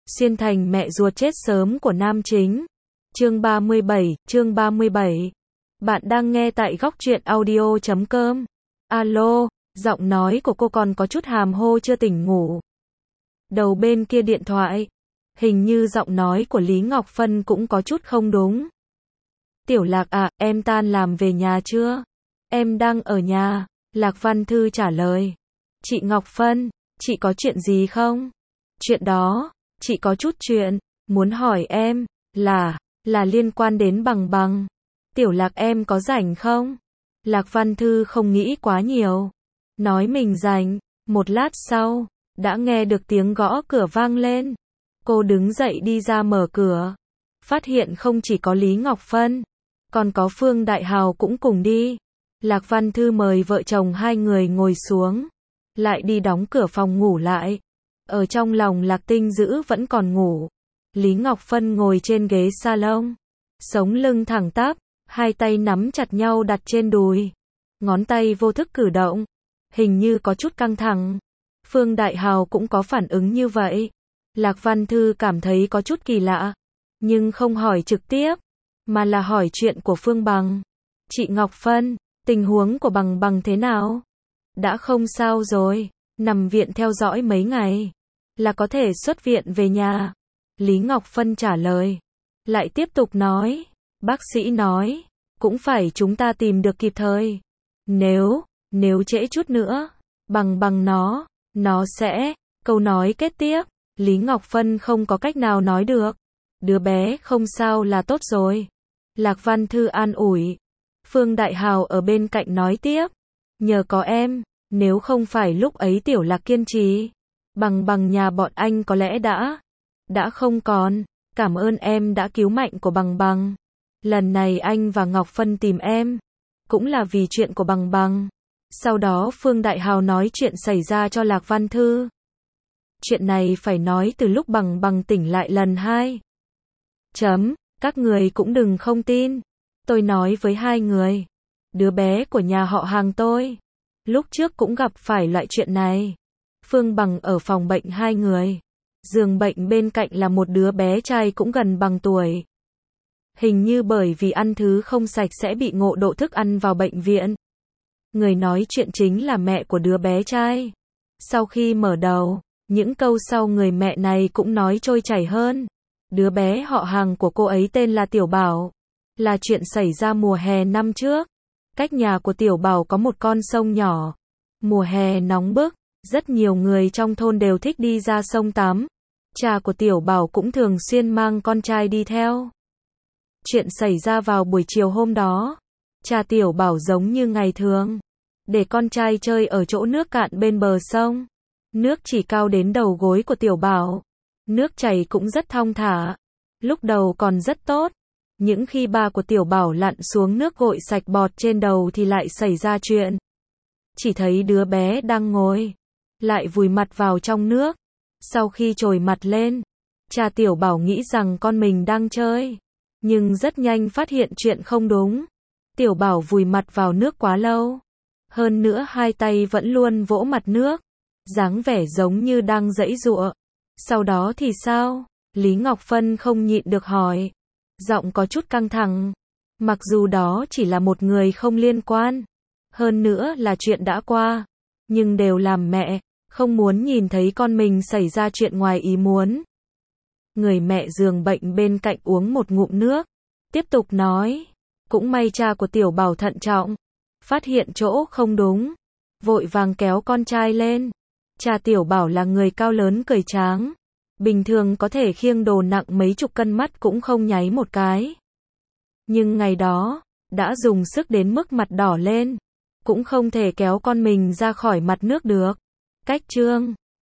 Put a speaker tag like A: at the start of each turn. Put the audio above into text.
A: Xuyên thành mẹ ruột chết sớm của nam chính. Chương 37. Bạn đang nghe tại góc truyện audio.com. Alo, giọng nói của cô còn có chút hàm hô chưa tỉnh ngủ. Đầu bên kia điện thoại, hình như giọng nói của Lý Ngọc Phân cũng có chút không đúng. Tiểu Lạc à, em tan làm về nhà chưa? Em đang ở nhà, Lạc Văn Thư trả lời. Chị Ngọc Phân, chị có chuyện gì không? Chuyện đó, chị có chút chuyện, muốn hỏi em, là liên quan đến Bằng Bằng. Tiểu Lạc em có rảnh không? Lạc Văn Thư không nghĩ quá nhiều. Nói mình rảnh, một lát sau, đã nghe được tiếng gõ cửa vang lên. Cô đứng dậy đi ra mở cửa. Phát hiện không chỉ có Lý Ngọc Phân, còn có Phương Đại Hào cũng cùng đi. Lạc Văn Thư mời vợ chồng hai người ngồi xuống. Lại đi đóng cửa phòng ngủ lại. Ở trong lòng Lạc Tinh Dữ vẫn còn ngủ. Lý Ngọc Phân ngồi trên ghế salon. Sống lưng thẳng tắp, hai tay nắm chặt nhau đặt trên đùi. Ngón tay vô thức cử động. Hình như có chút căng thẳng. Phương Đại Hào cũng có phản ứng như vậy. Lạc Văn Thư cảm thấy có chút kỳ lạ. Nhưng không hỏi trực tiếp, mà là hỏi chuyện của Phương Bằng. Chị Ngọc Phân, tình huống của Bằng Bằng thế nào? Đã không sao rồi, nằm viện theo dõi mấy ngày, là có thể xuất viện về nhà. Lý Ngọc Phân trả lời. Lại tiếp tục nói, bác sĩ nói, cũng phải chúng ta tìm được kịp thời. Nếu trễ chút nữa, Bằng nó sẽ, câu nói kết tiếp, Lý Ngọc Phân không có cách nào nói được. Đứa bé không sao là tốt rồi. Lạc Văn Thư an ủi. Phương Đại Hào ở bên cạnh nói tiếp. Nhờ có em, nếu không phải lúc ấy Tiểu Lạc kiên trì, Bằng nhà bọn anh có lẽ đã không còn. Cảm ơn em đã cứu mạnh của Bằng. Lần này anh và Ngọc Phân tìm em, cũng là vì chuyện của Bằng. Sau đó Phương Đại Hào nói chuyện xảy ra cho Lạc Văn Thư. Chuyện này phải nói từ lúc Bằng tỉnh lại lần 2. Các người cũng đừng không tin. Tôi nói với hai người. Đứa bé của nhà họ hàng tôi, lúc trước cũng gặp phải loại chuyện này. Phương Bằng ở phòng bệnh hai người. Giường bệnh bên cạnh là một đứa bé trai cũng gần bằng tuổi. Hình như bởi vì ăn thứ không sạch sẽ bị ngộ độc thức ăn vào bệnh viện. Người nói chuyện chính là mẹ của đứa bé trai. Sau khi mở đầu, những câu sau người mẹ này cũng nói trôi chảy hơn. Đứa bé họ hàng của cô ấy tên là Tiểu Bảo. Là chuyện xảy ra mùa hè năm trước. Cách nhà của Tiểu Bảo có một con sông nhỏ. Mùa hè nóng bức, rất nhiều người trong thôn đều thích đi ra sông tắm. Cha của Tiểu Bảo cũng thường xuyên mang con trai đi theo. Chuyện xảy ra vào buổi chiều hôm đó. Cha Tiểu Bảo giống như ngày thường, để con trai chơi ở chỗ nước cạn bên bờ sông. Nước chỉ cao đến đầu gối của Tiểu Bảo. Nước chảy cũng rất thong thả. Lúc đầu còn rất tốt. Những khi ba của Tiểu Bảo lặn xuống nước gội sạch bọt trên đầu thì lại xảy ra chuyện. Chỉ thấy đứa bé đang ngồi, lại vùi mặt vào trong nước. Sau khi trồi mặt lên, cha Tiểu Bảo nghĩ rằng con mình đang chơi. Nhưng rất nhanh phát hiện chuyện không đúng. Tiểu Bảo vùi mặt vào nước quá lâu. Hơn nữa hai tay vẫn luôn vỗ mặt nước. Dáng vẻ giống như đang giãy giụa. Sau đó thì sao? Lý Ngọc Phân không nhịn được hỏi. Giọng có chút căng thẳng. Mặc dù đó chỉ là một người không liên quan. Hơn nữa là chuyện đã qua. Nhưng đều làm mẹ, không muốn nhìn thấy con mình xảy ra chuyện ngoài ý muốn. Người mẹ giường bệnh bên cạnh uống một ngụm nước. Tiếp tục nói. Cũng may cha của Tiểu Bảo thận trọng. Phát hiện chỗ không đúng. Vội vàng kéo con trai lên. Cha Tiểu Bảo là người cao lớn cởi tráng. Bình thường có thể khiêng đồ nặng mấy chục cân mắt cũng không nháy một cái. Nhưng ngày đó, đã dùng sức đến mức mặt đỏ lên. Cũng không thể kéo con mình ra khỏi mặt nước được. Cách trương,